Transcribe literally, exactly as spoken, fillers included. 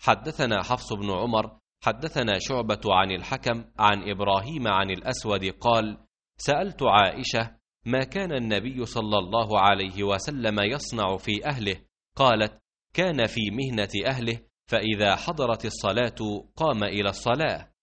حدثنا حفص بن عمر حدثنا شعبة عن الحكم عن إبراهيم عن الأسود قال: سألت عائشة: ما كان النبي صلى الله عليه وسلم يصنع في أهله؟ قالت: كان في مهنة أهله، فإذا حضرت الصلاة قام إلى الصلاة.